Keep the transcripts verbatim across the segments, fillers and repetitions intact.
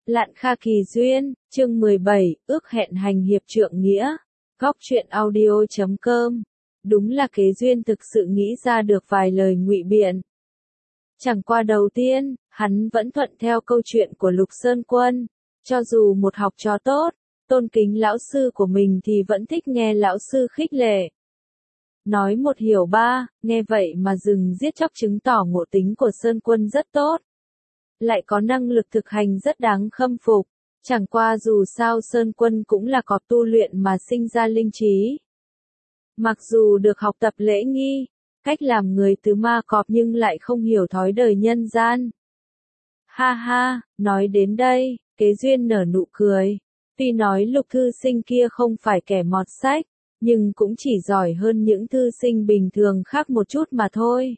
Lạn Kha Kỳ Duyên, chương mười bảy, ước hẹn hành hiệp trượng nghĩa. Góc truyện audio chấm com. Đúng là Kế Duyên thực sự nghĩ ra được vài lời ngụy biện. Chẳng qua đầu tiên, hắn vẫn thuận theo câu chuyện của Lục Sơn Quân. Cho dù một học trò tốt, tôn kính lão sư của mình thì vẫn thích nghe lão sư khích lệ. Nói một hiểu ba, nghe vậy mà dừng giết chóc chứng tỏ ngộ tính của Sơn Quân rất tốt. Lại có năng lực thực hành rất đáng khâm phục. Chẳng qua dù sao Sơn Quân cũng là cọp tu luyện mà sinh ra linh trí. Mặc dù được học tập lễ nghi, cách làm người tứ ma cọp nhưng lại không hiểu thói đời nhân gian. Ha ha, nói đến đây, Kế Duyên nở nụ cười. Tuy nói Lục thư sinh kia không phải kẻ mọt sách, nhưng cũng chỉ giỏi hơn những thư sinh bình thường khác một chút mà thôi.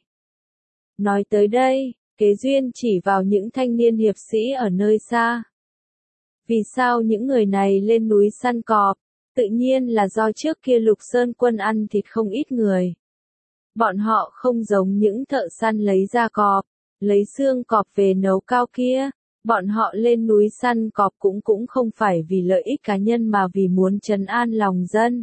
Nói tới đây, Kế Duyên chỉ vào những thanh niên hiệp sĩ ở nơi xa. Vì sao những người này lên núi săn cọp? Tự nhiên là do trước kia Lục Sơn Quân ăn thịt không ít người. Bọn họ không giống những thợ săn lấy da cọp, lấy xương cọp về nấu cao kia. Bọn họ lên núi săn cọp cũng cũng không phải vì lợi ích cá nhân mà vì muốn trấn an lòng dân.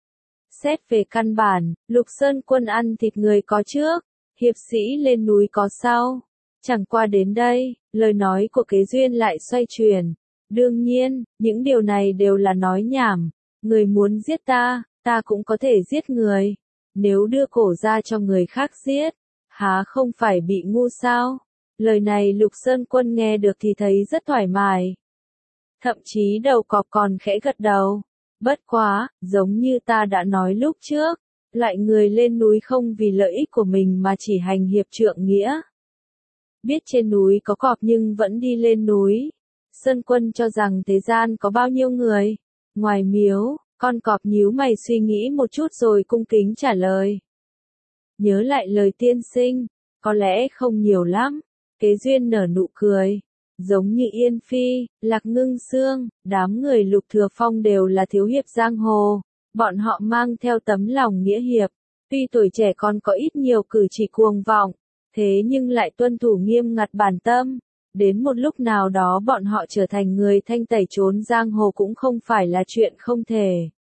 Xét về căn bản, Lục Sơn Quân ăn thịt người có trước, hiệp sĩ lên núi có sau. Chẳng qua đến đây, lời nói của Kế Duyên lại xoay chuyển. Đương nhiên, những điều này đều là nói nhảm. Người muốn giết ta, ta cũng có thể giết người. Nếu đưa cổ ra cho người khác giết, há không phải bị ngu sao? Lời này Lục Sơn Quân nghe được thì thấy rất thoải mái. Thậm chí đầu cọp còn khẽ gật đầu. Bất quá, giống như ta đã nói lúc trước, loại người lên núi không vì lợi ích của mình mà chỉ hành hiệp trượng nghĩa. Biết trên núi có cọp nhưng vẫn đi lên núi. Sơn Quân cho rằng thế gian có bao nhiêu người? Ngoài miếu, con cọp nhíu mày suy nghĩ một chút rồi cung kính trả lời. Nhớ lại lời tiên sinh, có lẽ không nhiều lắm. Kế Duyên nở nụ cười. Giống như Yên Phi, Lạc Ngưng Sương, đám người Lục Thừa Phong đều là thiếu hiệp giang hồ. Bọn họ mang theo tấm lòng nghĩa hiệp. Tuy tuổi trẻ còn có ít nhiều cử chỉ cuồng vọng, thế nhưng lại tuân thủ nghiêm ngặt bản tâm. Đến một lúc nào đó bọn họ trở thành người thanh tẩy trốn giang hồ cũng không phải là chuyện không thể.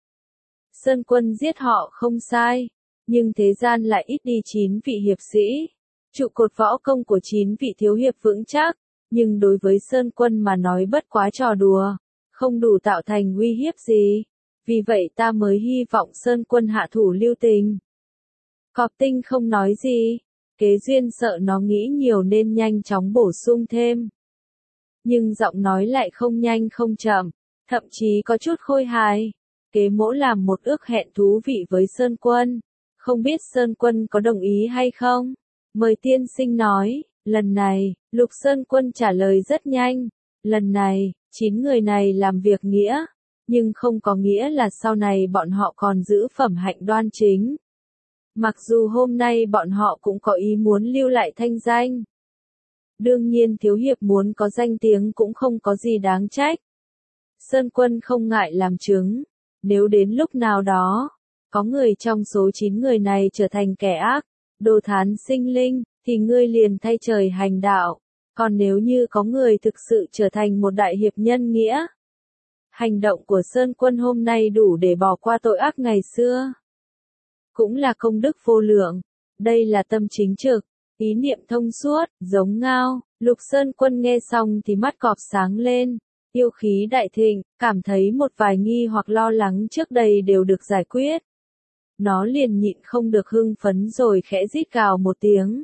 Sơn Quân giết họ không sai, nhưng thế gian lại ít đi chín vị hiệp sĩ. Trụ cột võ công của chín vị thiếu hiệp vững chắc, nhưng đối với Sơn Quân mà nói bất quá trò đùa, không đủ tạo thành uy hiếp gì. Vì vậy ta mới hy vọng Sơn Quân hạ thủ lưu tình. Cọp Tinh không nói gì. Kế Duyên sợ nó nghĩ nhiều nên nhanh chóng bổ sung thêm. Nhưng giọng nói lại không nhanh không chậm, thậm chí có chút khôi hài. Kế Mỗ làm một ước hẹn thú vị với Sơn Quân. Không biết Sơn Quân có đồng ý hay không? Mời tiên sinh nói. Lần này, Lục Sơn Quân trả lời rất nhanh. Lần này, chín người này làm việc nghĩa. Nhưng không có nghĩa là sau này bọn họ còn giữ phẩm hạnh đoan chính. Mặc dù hôm nay bọn họ cũng có ý muốn lưu lại thanh danh. Đương nhiên thiếu hiệp muốn có danh tiếng cũng không có gì đáng trách. Sơn Quân không ngại làm chứng. Nếu đến lúc nào đó, có người trong số chín người này trở thành kẻ ác, đồ thán sinh linh, thì ngươi liền thay trời hành đạo. Còn nếu như có người thực sự trở thành một đại hiệp nhân nghĩa, hành động của Sơn Quân hôm nay đủ để bỏ qua tội ác ngày xưa. Cũng là công đức vô lượng. Đây là tâm chính trực, ý niệm thông suốt, giống ngao. Lục Sơn Quân nghe xong thì mắt cọp sáng lên, yêu khí đại thịnh, cảm thấy một vài nghi hoặc lo lắng trước đây đều được giải quyết. Nó liền nhịn không được hưng phấn rồi khẽ rít gào một tiếng.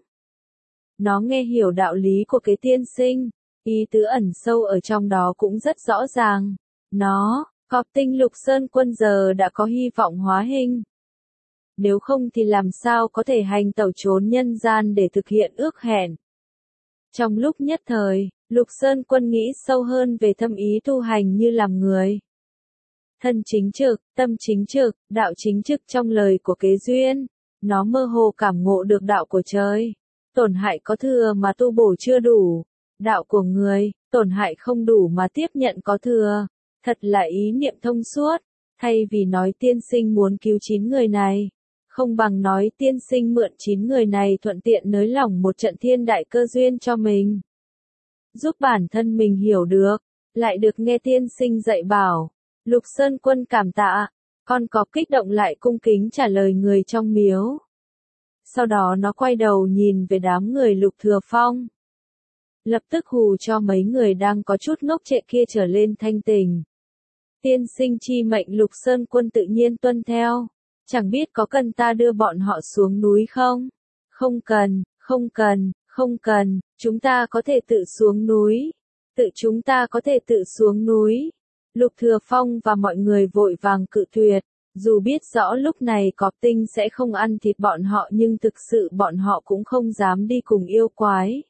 Nó nghe hiểu đạo lý của Kế tiên sinh, ý tứ ẩn sâu ở trong đó cũng rất rõ ràng. Nó, Cọp Tinh Lục Sơn Quân giờ đã có hy vọng hóa hình. Nếu không thì làm sao có thể hành tẩu trốn nhân gian để thực hiện ước hẹn. Trong lúc nhất thời, Lục Sơn Quân nghĩ sâu hơn về thâm ý tu hành như làm người. Thân chính trực, tâm chính trực, đạo chính trực trong lời của Kế Duyên. Nó mơ hồ cảm ngộ được đạo của trời. Tổn hại có thừa mà tu bổ chưa đủ. Đạo của người, tổn hại không đủ mà tiếp nhận có thừa. Thật là ý niệm thông suốt. Thay vì nói tiên sinh muốn cứu chín người này, không bằng nói tiên sinh mượn chín người này thuận tiện nới lỏng một trận thiên đại cơ duyên cho mình. Giúp bản thân mình hiểu được, lại được nghe tiên sinh dạy bảo. Lục Sơn Quân cảm tạ, con cọp kích động lại cung kính trả lời người trong miếu. Sau đó nó quay đầu nhìn về đám người Lục Thừa Phong. Lập tức hù cho mấy người đang có chút ngốc trệ kia trở lên thanh tỉnh. Tiên sinh chi mệnh Lục Sơn Quân tự nhiên tuân theo. Chẳng biết có cần ta đưa bọn họ xuống núi không? Không cần, không cần, không cần, chúng ta có thể tự xuống núi. Tự chúng ta có thể tự xuống núi. Lục Thừa Phong và mọi người vội vàng cự tuyệt. Dù biết rõ lúc này cọp tinh sẽ không ăn thịt bọn họ nhưng thực sự bọn họ cũng không dám đi cùng yêu quái.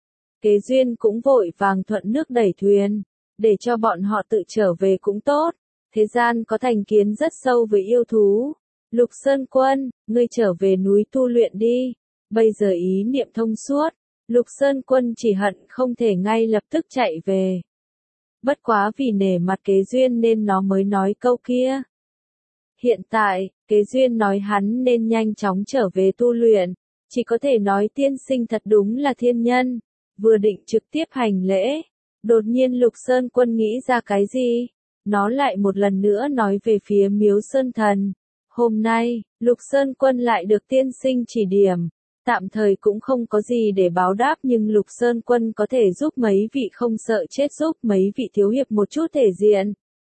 Kế Duyên cũng vội vàng thuận nước đẩy thuyền, để cho bọn họ tự trở về cũng tốt. Thế gian có thành kiến rất sâu với yêu thú. Lục Sơn Quân, ngươi trở về núi tu luyện đi. Bây giờ ý niệm thông suốt, Lục Sơn Quân chỉ hận không thể ngay lập tức chạy về. Bất quá vì nể mặt Kế Duyên nên nó mới nói câu kia. Hiện tại, Kế Duyên nói hắn nên nhanh chóng trở về tu luyện, chỉ có thể nói tiên sinh thật đúng là thiên nhân, vừa định trực tiếp hành lễ. Đột nhiên Lục Sơn Quân nghĩ ra cái gì? Nó lại một lần nữa nói về phía miếu Sơn Thần. Hôm nay, Lục Sơn Quân lại được tiên sinh chỉ điểm. Tạm thời cũng không có gì để báo đáp nhưng Lục Sơn Quân có thể giúp mấy vị không sợ chết giúp mấy vị thiếu hiệp một chút thể diện.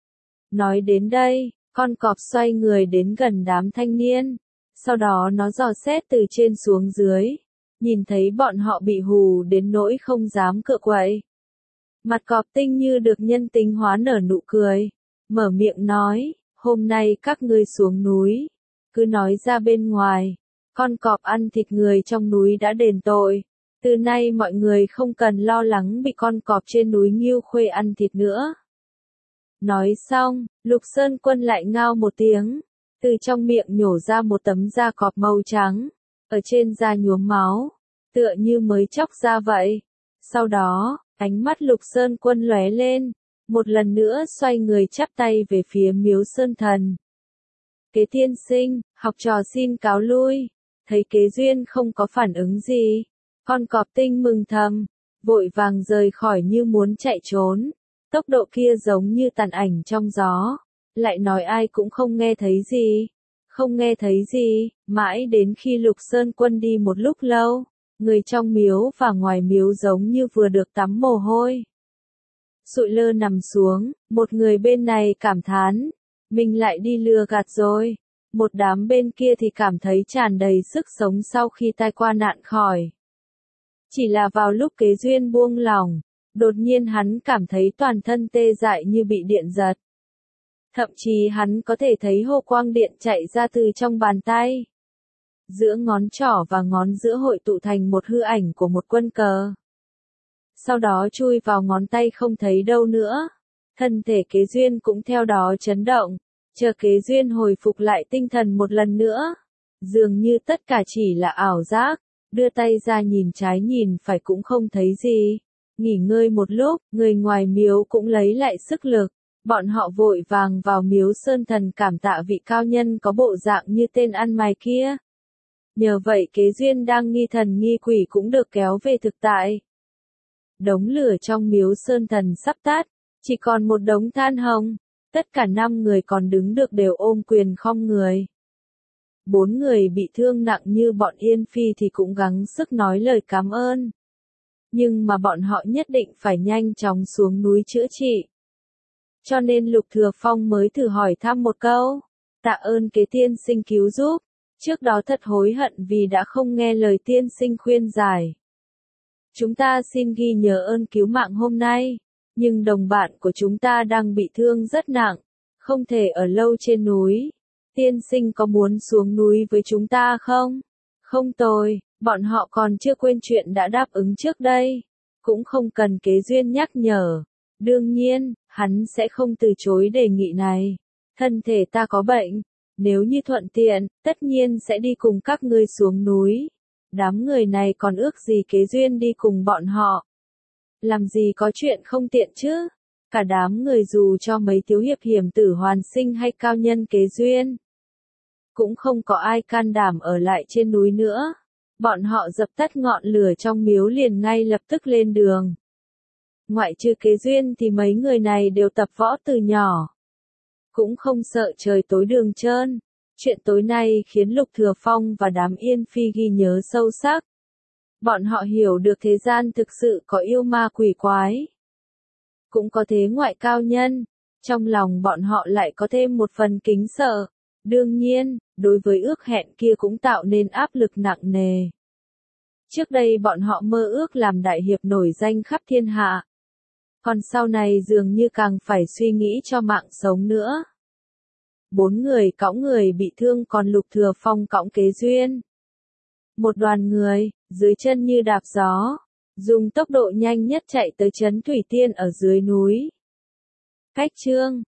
Nói đến đây, con cọp xoay người đến gần đám thanh niên. Sau đó nó dò xét từ trên xuống dưới. Nhìn thấy bọn họ bị hù đến nỗi không dám cựa quậy. Mặt cọp tinh như được nhân tính hóa nở nụ cười. Mở miệng nói, hôm nay các ngươi xuống núi. Cứ nói ra bên ngoài. Con cọp ăn thịt người trong núi đã đền tội. Từ nay mọi người không cần lo lắng bị con cọp trên núi Nghiêu Khuê ăn thịt nữa. Nói xong, Lục Sơn Quân lại ngao một tiếng. Từ trong miệng nhổ ra một tấm da cọp màu trắng. Ở trên da nhuốm máu. Tựa như mới chóc ra vậy. Sau đó, ánh mắt Lục Sơn Quân lóe lên. Một lần nữa xoay người chắp tay về phía miếu Sơn Thần. Kế tiên sinh, học trò xin cáo lui. Thấy Kế Duyên không có phản ứng gì. Con cọp tinh mừng thầm. Vội vàng rời khỏi như muốn chạy trốn. Tốc độ kia giống như tàn ảnh trong gió. Lại nói ai cũng không nghe thấy gì. Không nghe thấy gì, mãi đến khi Lục Sơn Quân đi một lúc lâu. Người trong miếu và ngoài miếu giống như vừa được tắm mồ hôi. Sụi lơ nằm xuống, một người bên này cảm thán. Mình lại đi lừa gạt rồi. Một đám bên kia thì cảm thấy tràn đầy sức sống sau khi tai qua nạn khỏi. Chỉ là vào lúc Kế Duyên buông lỏng, đột nhiên hắn cảm thấy toàn thân tê dại như bị điện giật. Thậm chí hắn có thể thấy hồ quang điện chạy ra từ trong bàn tay. Giữa ngón trỏ và ngón giữa hội tụ thành một hư ảnh của một quân cờ. Sau đó chui vào ngón tay không thấy đâu nữa. Thân thể Kế Duyên cũng theo đó chấn động. Chờ Kế Duyên hồi phục lại tinh thần một lần nữa. Dường như tất cả chỉ là ảo giác. Đưa tay ra nhìn trái nhìn phải cũng không thấy gì. Nghỉ ngơi một lúc, người ngoài miếu cũng lấy lại sức lực. Bọn họ vội vàng vào miếu Sơn Thần cảm tạ vị cao nhân có bộ dạng như tên ăn mày kia. Nhờ vậy Kế Duyên đang nghi thần nghi quỷ cũng được kéo về thực tại. Đống lửa trong miếu Sơn Thần sắp tắt, chỉ còn một đống than hồng. Tất cả năm người còn đứng được đều ôm quyền khom người. Bốn người bị thương nặng như bọn Yên Phi thì cũng gắng sức nói lời cảm ơn. Nhưng mà bọn họ nhất định phải nhanh chóng xuống núi chữa trị. Cho nên Lục Thừa Phong mới thử hỏi thăm một câu. Tạ ơn Kế tiên sinh cứu giúp. Trước đó thật hối hận vì đã không nghe lời tiên sinh khuyên giải. Chúng ta xin ghi nhớ ơn cứu mạng hôm nay. Nhưng đồng bạn của chúng ta đang bị thương rất nặng. Không thể ở lâu trên núi. Tiên sinh có muốn xuống núi với chúng ta không? Không tồi, bọn họ còn chưa quên chuyện đã đáp ứng trước đây. Cũng không cần Kế Duyên nhắc nhở. Đương nhiên, hắn sẽ không từ chối đề nghị này. Thân thể ta có bệnh. Nếu như thuận tiện, tất nhiên sẽ đi cùng các ngươi xuống núi. Đám người này còn ước gì Kế Duyên đi cùng bọn họ. Làm gì có chuyện không tiện chứ? Cả đám người dù cho mấy thiếu hiệp hiểm tử hoàn sinh hay cao nhân Kế Duyên. Cũng không có ai can đảm ở lại trên núi nữa. Bọn họ dập tắt ngọn lửa trong miếu liền ngay lập tức lên đường. Ngoại trừ Kế Duyên thì mấy người này đều tập võ từ nhỏ. Cũng không sợ trời tối đường trơn. Chuyện tối nay khiến Lục Thừa Phong và đám Yên Phi ghi nhớ sâu sắc. Bọn họ hiểu được thế gian thực sự có yêu ma quỷ quái. Cũng có thế ngoại cao nhân. Trong lòng bọn họ lại có thêm một phần kính sợ. Đương nhiên, đối với ước hẹn kia cũng tạo nên áp lực nặng nề. Trước đây bọn họ mơ ước làm đại hiệp nổi danh khắp thiên hạ. Còn sau này dường như càng phải suy nghĩ cho mạng sống nữa. Bốn người cõng người bị thương còn Lục Thừa Phong cõng Kế Duyên. Một đoàn người, dưới chân như đạp gió, dùng tốc độ nhanh nhất chạy tới trấn Thủy Tiên ở dưới núi. Cách chương